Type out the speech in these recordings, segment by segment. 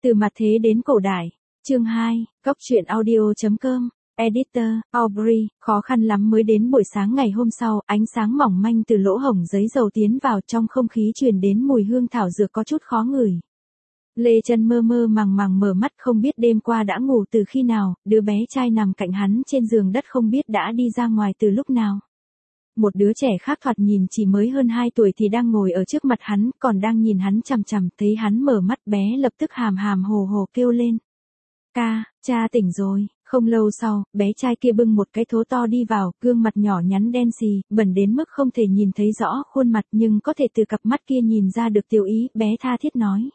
Từ mặt thế đến cổ đại. Chương 2, Góc truyện audio.com. Editor, Aubrey, khó khăn lắm mới đến buổi sáng ngày hôm sau, ánh sáng mỏng manh từ lỗ hổng giấy dầu tiến vào, trong không khí truyền đến mùi hương thảo dược có chút khó ngửi. Lê Chân mơ mơ màng màng mở mắt, không biết đêm qua đã ngủ từ khi nào, đứa bé trai nằm cạnh hắn trên giường đất không biết đã đi ra ngoài từ lúc nào. Một đứa trẻ khác thoạt nhìn chỉ mới hơn 2 tuổi thì đang ngồi ở trước mặt hắn, còn đang nhìn hắn chằm chằm, thấy hắn mở mắt bé lập tức hàm hàm hồ hồ kêu lên. Ca, cha tỉnh rồi. Không lâu sau, bé trai kia bưng một cái thố to đi vào, gương mặt nhỏ nhắn đen xì, bẩn đến mức không thể nhìn thấy rõ khuôn mặt nhưng có thể từ cặp mắt kia nhìn ra được tiểu ý, bé tha thiết nói.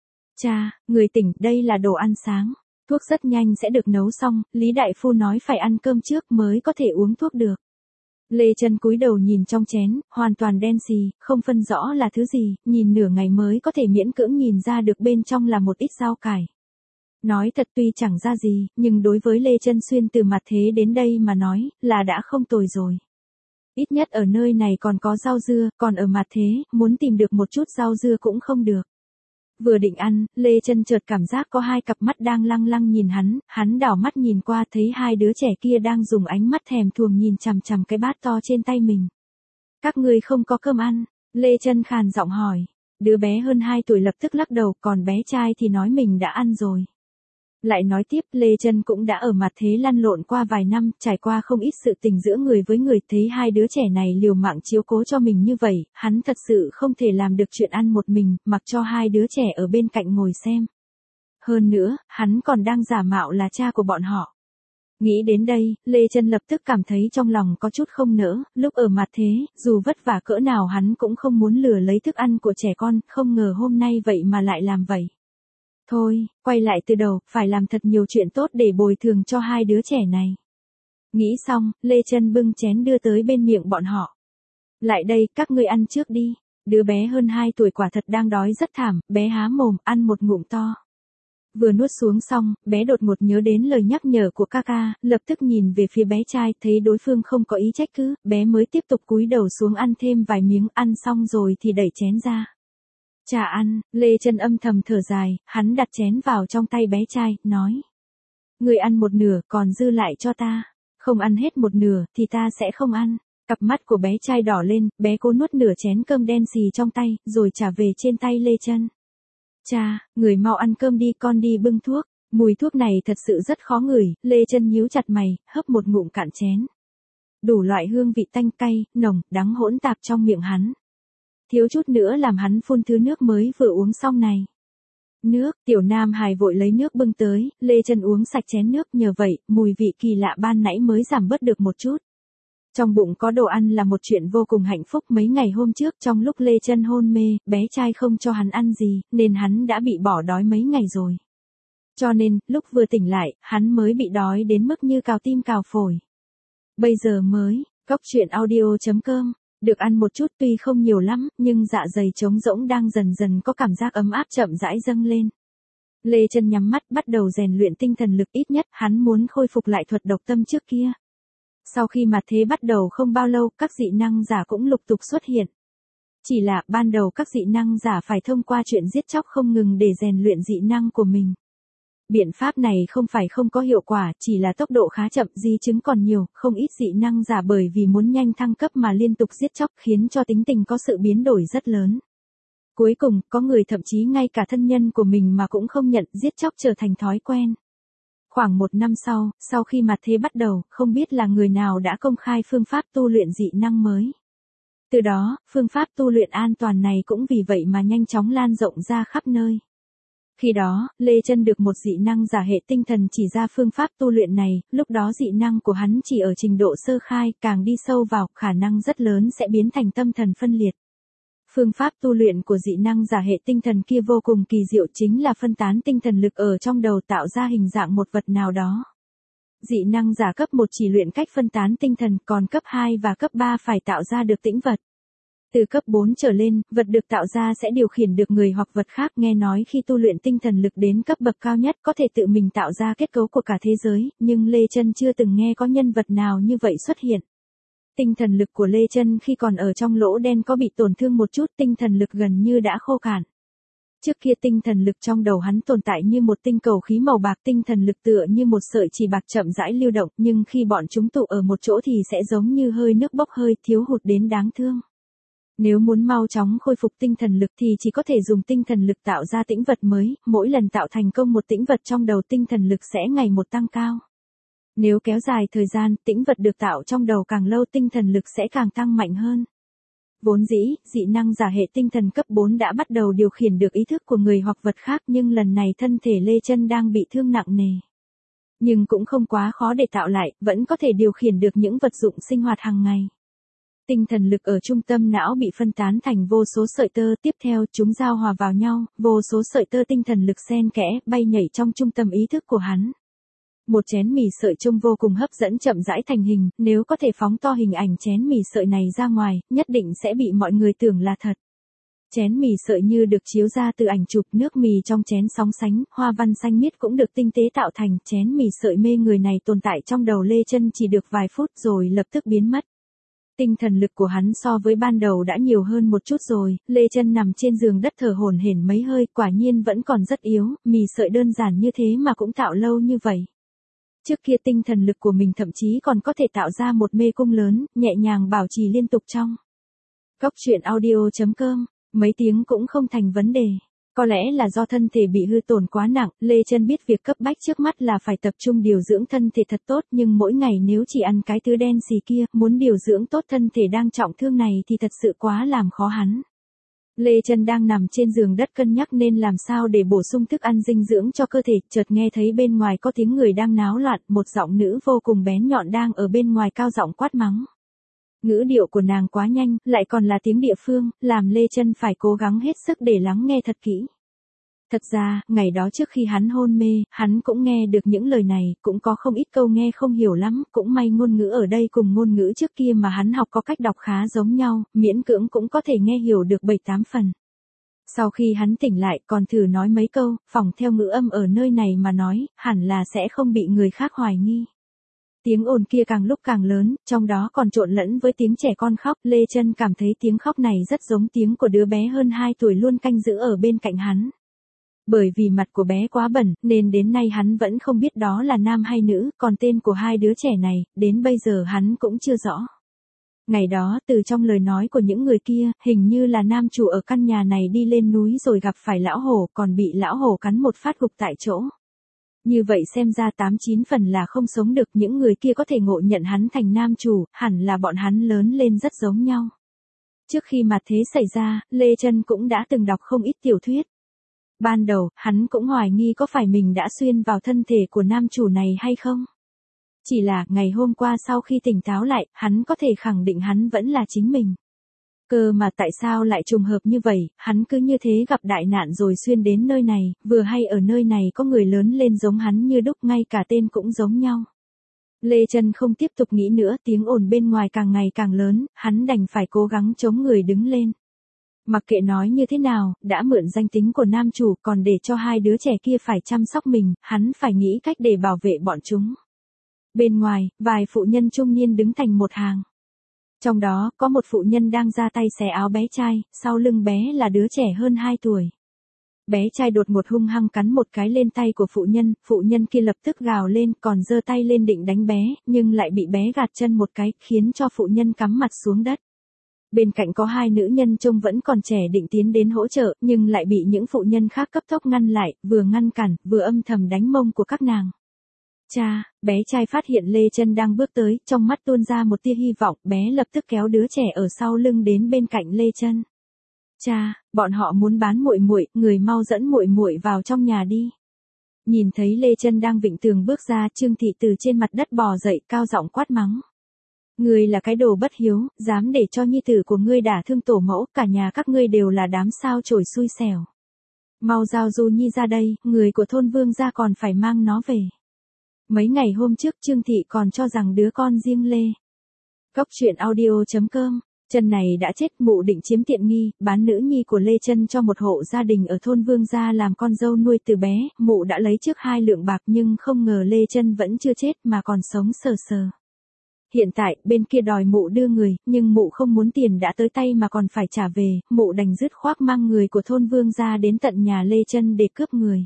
Cha, người tỉnh, đây là đồ ăn sáng. Thuốc rất nhanh sẽ được nấu xong, Lý Đại Phu nói phải ăn cơm trước mới có thể uống thuốc được. Lê Chân cúi đầu nhìn trong chén, hoàn toàn đen xì, không phân rõ là thứ gì, nhìn nửa ngày mới có thể miễn cưỡng nhìn ra được bên trong là một ít rau cải. Nói thật tuy chẳng ra gì, nhưng đối với Lê Chân Xuyên từ mặt thế đến đây mà nói, là đã không tồi rồi. Ít nhất ở nơi này còn có rau dưa, còn ở mặt thế, muốn tìm được một chút rau dưa cũng không được. Vừa định ăn, Lê Chân chợt cảm giác có hai cặp mắt đang lăng lăng nhìn hắn đảo mắt nhìn qua thấy hai đứa trẻ kia đang dùng ánh mắt thèm thuồng nhìn chằm chằm cái bát to trên tay mình. Các ngươi không có cơm ăn? Lê Chân khàn giọng hỏi. Đứa bé hơn 2 tuổi lập tức lắc đầu, còn bé trai thì nói mình đã ăn rồi. Lại nói tiếp, Lê Chân cũng đã ở mặt thế lăn lộn qua vài năm, trải qua không ít sự tình giữa người với người, thấy hai đứa trẻ này liều mạng chiếu cố cho mình như vậy, hắn thật sự không thể làm được chuyện ăn một mình, mặc cho hai đứa trẻ ở bên cạnh ngồi xem. Hơn nữa, hắn còn đang giả mạo là cha của bọn họ. Nghĩ đến đây, Lê Chân lập tức cảm thấy trong lòng có chút không nỡ, lúc ở mặt thế, dù vất vả cỡ nào hắn cũng không muốn lừa lấy thức ăn của trẻ con, không ngờ hôm nay vậy mà lại làm vậy. Thôi, quay lại từ đầu, phải làm thật nhiều chuyện tốt để bồi thường cho hai đứa trẻ này. Nghĩ xong, Lê Chân bưng chén đưa tới bên miệng bọn họ. Lại đây, các ngươi ăn trước đi. Đứa bé hơn 2 tuổi quả thật đang đói rất thảm, bé há mồm, ăn một ngụm to. Vừa nuốt xuống xong, bé đột ngột nhớ đến lời nhắc nhở của Kaka, lập tức nhìn về phía bé trai, thấy đối phương không có ý trách cứ, bé mới tiếp tục cúi đầu xuống ăn thêm vài miếng, ăn xong rồi thì đẩy chén ra. Cha ăn, Lê Chân âm thầm thở dài, hắn đặt chén vào trong tay bé trai, nói. Người ăn một nửa, còn dư lại cho ta. Không ăn hết một nửa, thì ta sẽ không ăn. Cặp mắt của bé trai đỏ lên, bé cố nuốt nửa chén cơm đen xì trong tay, rồi trả về trên tay Lê Chân. Cha, người mau ăn cơm đi, con đi bưng thuốc. Mùi thuốc này thật sự rất khó ngửi, Lê Chân nhíu chặt mày, hấp một ngụm cạn chén. Đủ loại hương vị tanh cay, nồng, đắng hỗn tạp trong miệng hắn. Thiếu chút nữa làm hắn phun thứ nước mới vừa uống xong này. Nước, tiểu nam hài vội lấy nước bưng tới, Lê Chân uống sạch chén nước, nhờ vậy, mùi vị kỳ lạ ban nãy mới giảm bớt được một chút. Trong bụng có đồ ăn là một chuyện vô cùng hạnh phúc, mấy ngày hôm trước trong lúc Lê Chân hôn mê, bé trai không cho hắn ăn gì, nên hắn đã bị bỏ đói mấy ngày rồi. Cho nên, lúc vừa tỉnh lại, hắn mới bị đói đến mức như cào tim cào phổi. Bây giờ mới, Góc truyện audio.com. Được ăn một chút tuy không nhiều lắm, nhưng dạ dày trống rỗng đang dần dần có cảm giác ấm áp chậm rãi dâng lên. Lê Chân nhắm mắt bắt đầu rèn luyện tinh thần lực, ít nhất hắn muốn khôi phục lại thuật độc tâm trước kia. Sau khi mặt thế bắt đầu không bao lâu, các dị năng giả cũng lục tục xuất hiện. Chỉ là ban đầu các dị năng giả phải thông qua chuyện giết chóc không ngừng để rèn luyện dị năng của mình. Biện pháp này không phải không có hiệu quả, chỉ là tốc độ khá chậm, di chứng còn nhiều, không ít dị năng giả bởi vì muốn nhanh thăng cấp mà liên tục giết chóc khiến cho tính tình có sự biến đổi rất lớn. Cuối cùng, có người thậm chí ngay cả thân nhân của mình mà cũng không nhận, giết chóc trở thành thói quen. Khoảng 1 năm sau khi mặt thế bắt đầu, không biết là người nào đã công khai phương pháp tu luyện dị năng mới. Từ đó, phương pháp tu luyện an toàn này cũng vì vậy mà nhanh chóng lan rộng ra khắp nơi. Khi đó, Lê Chân được một dị năng giả hệ tinh thần chỉ ra phương pháp tu luyện này, lúc đó dị năng của hắn chỉ ở trình độ sơ khai, càng đi sâu vào, khả năng rất lớn sẽ biến thành tâm thần phân liệt. Phương pháp tu luyện của dị năng giả hệ tinh thần kia vô cùng kỳ diệu, chính là phân tán tinh thần lực ở trong đầu tạo ra hình dạng một vật nào đó. Dị năng giả cấp 1 chỉ luyện cách phân tán tinh thần, còn cấp 2 và cấp 3 phải tạo ra được tĩnh vật. Từ cấp 4 trở lên, vật được tạo ra sẽ điều khiển được người hoặc vật khác, nghe nói khi tu luyện tinh thần lực đến cấp bậc cao nhất có thể tự mình tạo ra kết cấu của cả thế giới, nhưng Lê Chân chưa từng nghe có nhân vật nào như vậy xuất hiện. Tinh thần lực của Lê Chân khi còn ở trong lỗ đen có bị tổn thương một chút, tinh thần lực gần như đã khô cạn. Trước kia tinh thần lực trong đầu hắn tồn tại như một tinh cầu khí màu bạc, tinh thần lực tựa như một sợi chỉ bạc chậm rãi lưu động, nhưng khi bọn chúng tụ ở một chỗ thì sẽ giống như hơi nước bốc hơi, thiếu hụt đến đáng thương. Nếu muốn mau chóng khôi phục tinh thần lực thì chỉ có thể dùng tinh thần lực tạo ra tĩnh vật mới, mỗi lần tạo thành công một tĩnh vật trong đầu tinh thần lực sẽ ngày một tăng cao. Nếu kéo dài thời gian, tĩnh vật được tạo trong đầu càng lâu tinh thần lực sẽ càng tăng mạnh hơn. Vốn dĩ, dị năng giả hệ tinh thần cấp 4 đã bắt đầu điều khiển được ý thức của người hoặc vật khác, nhưng lần này thân thể Lê Chân đang bị thương nặng nề. Nhưng cũng không quá khó để tạo lại, vẫn có thể điều khiển được những vật dụng sinh hoạt hàng ngày. Tinh thần lực ở trung tâm não bị phân tán thành vô số sợi tơ, tiếp theo chúng giao hòa vào nhau, vô số sợi tơ tinh thần lực xen kẽ, bay nhảy trong trung tâm ý thức của hắn. Một chén mì sợi trông vô cùng hấp dẫn chậm rãi thành hình, nếu có thể phóng to hình ảnh chén mì sợi này ra ngoài, nhất định sẽ bị mọi người tưởng là thật. Chén mì sợi như được chiếu ra từ ảnh chụp, nước mì trong chén sóng sánh, hoa văn xanh miết cũng được tinh tế tạo thành. Chén mì sợi mê người này tồn tại trong đầu Lê Chân chỉ được vài phút rồi lập tức biến mất. Tinh thần lực của hắn so với ban đầu đã nhiều hơn một chút rồi, Lê Chân nằm trên giường đất thở hổn hển mấy hơi, quả nhiên vẫn còn rất yếu, mì sợi đơn giản như thế mà cũng tạo lâu như vậy. Trước kia tinh thần lực của mình thậm chí còn có thể tạo ra một mê cung lớn, nhẹ nhàng bảo trì liên tục trong. Góc truyện audio.com, mấy tiếng cũng không thành vấn đề. Có lẽ là do thân thể bị hư tổn quá nặng, Lê Chân biết việc cấp bách trước mắt là phải tập trung điều dưỡng thân thể thật tốt, nhưng mỗi ngày nếu chỉ ăn cái thứ đen xì kia, muốn điều dưỡng tốt thân thể đang trọng thương này thì thật sự quá làm khó hắn. Lê Chân đang nằm trên giường đất cân nhắc nên làm sao để bổ sung thức ăn dinh dưỡng cho cơ thể, chợt nghe thấy bên ngoài có tiếng người đang náo loạn, một giọng nữ vô cùng bén nhọn đang ở bên ngoài cao giọng quát mắng. Ngữ điệu của nàng quá nhanh, lại còn là tiếng địa phương, làm Lê Chân phải cố gắng hết sức để lắng nghe thật kỹ. Thật ra, ngày đó trước khi hắn hôn mê, hắn cũng nghe được những lời này, cũng có không ít câu nghe không hiểu lắm, cũng may ngôn ngữ ở đây cùng ngôn ngữ trước kia mà hắn học có cách đọc khá giống nhau, miễn cưỡng cũng có thể nghe hiểu được 7-8 phần. Sau khi hắn tỉnh lại còn thử nói mấy câu, phỏng theo ngữ âm ở nơi này mà nói, hẳn là sẽ không bị người khác hoài nghi. Tiếng ồn kia càng lúc càng lớn, trong đó còn trộn lẫn với tiếng trẻ con khóc, Lê Chân cảm thấy tiếng khóc này rất giống tiếng của đứa bé hơn 2 tuổi luôn canh giữ ở bên cạnh hắn. Bởi vì mặt của bé quá bẩn, nên đến nay hắn vẫn không biết đó là nam hay nữ, còn tên của hai đứa trẻ này, đến bây giờ hắn cũng chưa rõ. Ngày đó, từ trong lời nói của những người kia, hình như là nam chủ ở căn nhà này đi lên núi rồi gặp phải lão hổ, còn bị lão hổ cắn một phát gục tại chỗ. Như vậy xem ra 8-9 phần là không sống được, những người kia có thể ngộ nhận hắn thành nam chủ, hẳn là bọn hắn lớn lên rất giống nhau. Trước khi mà thế xảy ra, Lê Chân cũng đã từng đọc không ít tiểu thuyết. Ban đầu, hắn cũng hoài nghi có phải mình đã xuyên vào thân thể của nam chủ này hay không. Chỉ là, ngày hôm qua sau khi tỉnh táo lại, hắn có thể khẳng định hắn vẫn là chính mình. Cơ mà tại sao lại trùng hợp như vậy, hắn cứ như thế gặp đại nạn rồi xuyên đến nơi này, vừa hay ở nơi này có người lớn lên giống hắn như đúc, ngay cả tên cũng giống nhau. Lê Chân không tiếp tục nghĩ nữa, tiếng ồn bên ngoài càng ngày càng lớn, hắn đành phải cố gắng chống người đứng lên. Mặc kệ nói như thế nào, đã mượn danh tính của nam chủ, còn để cho hai đứa trẻ kia phải chăm sóc mình, hắn phải nghĩ cách để bảo vệ bọn chúng. Bên ngoài, vài phụ nhân trung niên đứng thành một hàng. Trong đó, có một phụ nhân đang ra tay xé áo bé trai, sau lưng bé là đứa trẻ hơn 2 tuổi. Bé trai đột ngột hung hăng cắn một cái lên tay của phụ nhân kia lập tức gào lên, còn giơ tay lên định đánh bé, nhưng lại bị bé gạt chân một cái, khiến cho phụ nhân cắm mặt xuống đất. Bên cạnh có hai nữ nhân trông vẫn còn trẻ định tiến đến hỗ trợ, nhưng lại bị những phụ nhân khác cấp tốc ngăn lại, vừa ngăn cản, vừa âm thầm đánh mông của các nàng. Cha, bé trai phát hiện Lê Chân đang bước tới, trong mắt tuôn ra một tia hy vọng, bé lập tức kéo đứa trẻ ở sau lưng đến bên cạnh Lê Chân. Cha, bọn họ muốn bán muội muội, người mau dẫn muội muội vào trong nhà đi. Nhìn thấy Lê Chân đang vịn tường bước ra, Trương Thị từ trên mặt đất bò dậy, cao giọng quát mắng. Ngươi là cái đồ bất hiếu, dám để cho nhi tử của ngươi đả thương tổ mẫu, cả nhà các ngươi đều là đám sao chổi xui xẻo. Mau giao Du Nhi ra đây, người của thôn Vương gia còn phải mang nó về. Mấy ngày hôm trước Trương Thị còn cho rằng đứa con riêng Lê. Góc truyện audio.com, Chân này đã chết, mụ định chiếm tiện nghi, bán nữ nhi của Lê Chân cho một hộ gia đình ở thôn Vương gia làm con dâu nuôi từ bé, mụ đã lấy trước 2 lượng bạc nhưng không ngờ Lê Chân vẫn chưa chết mà còn sống sờ sờ. Hiện tại, bên kia đòi mụ đưa người, nhưng mụ không muốn tiền đã tới tay mà còn phải trả về, mụ đành dứt khoát mang người của thôn Vương ra đến tận nhà Lê Chân để cướp người.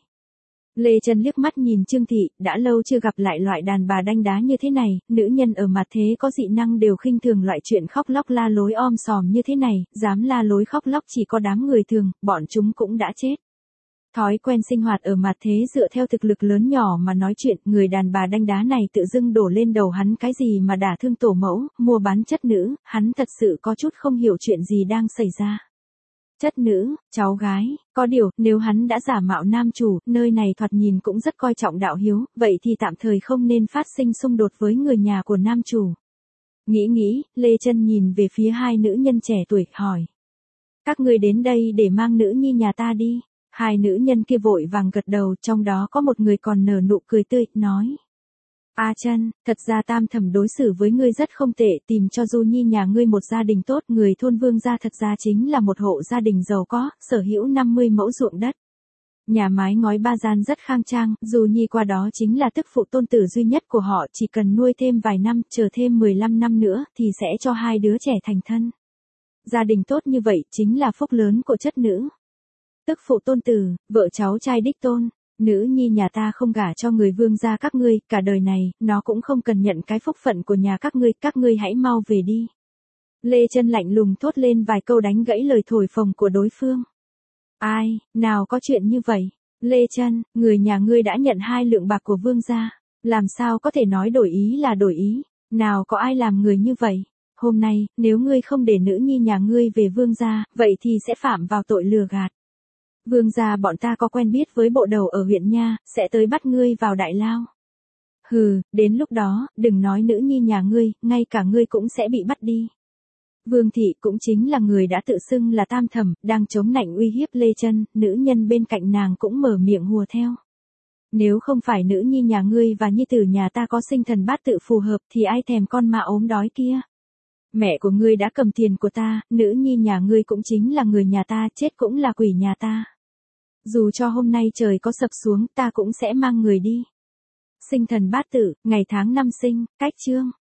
Lê Chân liếc mắt nhìn Trương Thị, đã lâu chưa gặp lại loại đàn bà đanh đá như thế này, nữ nhân ở mặt thế có dị năng đều khinh thường loại chuyện khóc lóc la lối om sòm như thế này, dám la lối khóc lóc chỉ có đám người thường, bọn chúng cũng đã chết. Thói quen sinh hoạt ở mặt thế dựa theo thực lực lớn nhỏ mà nói chuyện, người đàn bà đanh đá này tự dưng đổ lên đầu hắn cái gì mà đả thương tổ mẫu, mua bán chất nữ, hắn thật sự có chút không hiểu chuyện gì đang xảy ra. Chất nữ, cháu gái, có điều, nếu hắn đã giả mạo nam chủ, nơi này thoạt nhìn cũng rất coi trọng đạo hiếu, vậy thì tạm thời không nên phát sinh xung đột với người nhà của nam chủ. Nghĩ, Lê Chân nhìn về phía hai nữ nhân trẻ tuổi, hỏi. Các ngươi đến đây để mang nữ nhi nhà ta đi. Hai nữ nhân kia vội vàng gật đầu, trong đó có một người còn nở nụ cười tươi, nói. A Chân, thật ra Tam Thẩm đối xử với ngươi rất không tệ, tìm cho Du Nhi nhà ngươi một gia đình tốt, người thôn Vương gia thật ra chính là một hộ gia đình giàu có, sở hữu 50 mẫu ruộng đất. Nhà mái ngói 3 gian rất khang trang, Du Nhi qua đó chính là tức phụ tôn tử duy nhất của họ, chỉ cần nuôi thêm vài năm, chờ thêm 15 năm nữa, thì sẽ cho hai đứa trẻ thành thân. Gia đình tốt như vậy, chính là phúc lớn của chất nữ. Tức phụ tôn tử, vợ cháu trai đích tôn, nữ nhi nhà ta không gả cho người Vương gia các ngươi, cả đời này, nó cũng không cần nhận cái phúc phận của nhà các ngươi hãy mau về đi. Lê Chân lạnh lùng thốt lên vài câu đánh gãy lời thổi phồng của đối phương. Ai, nào có chuyện như vậy? Lê Chân, người nhà ngươi đã nhận 2 lượng bạc của Vương gia, làm sao có thể nói đổi ý là đổi ý, nào có ai làm người như vậy? Hôm nay, nếu ngươi không để nữ nhi nhà ngươi về Vương gia, vậy thì sẽ phạm vào tội lừa gạt. Vương gia bọn ta có quen biết với bộ đầu ở huyện nha, sẽ tới bắt ngươi vào đại lao. Hừ, đến lúc đó, đừng nói nữ nhi nhà ngươi, ngay cả ngươi cũng sẽ bị bắt đi. Vương Thị cũng chính là người đã tự xưng là Tam Thẩm, đang chống nạnh uy hiếp Lê Chân, nữ nhân bên cạnh nàng cũng mở miệng hùa theo. Nếu không phải nữ nhi nhà ngươi và nhi tử nhà ta có sinh thần bát tự phù hợp thì ai thèm con ma ốm đói kia. Mẹ của ngươi đã cầm tiền của ta, nữ nhi nhà ngươi cũng chính là người nhà ta, chết cũng là quỷ nhà ta. Dù cho hôm nay trời có sập xuống, ta cũng sẽ mang người đi. Sinh thần bát tự, ngày tháng năm sinh, cách chương.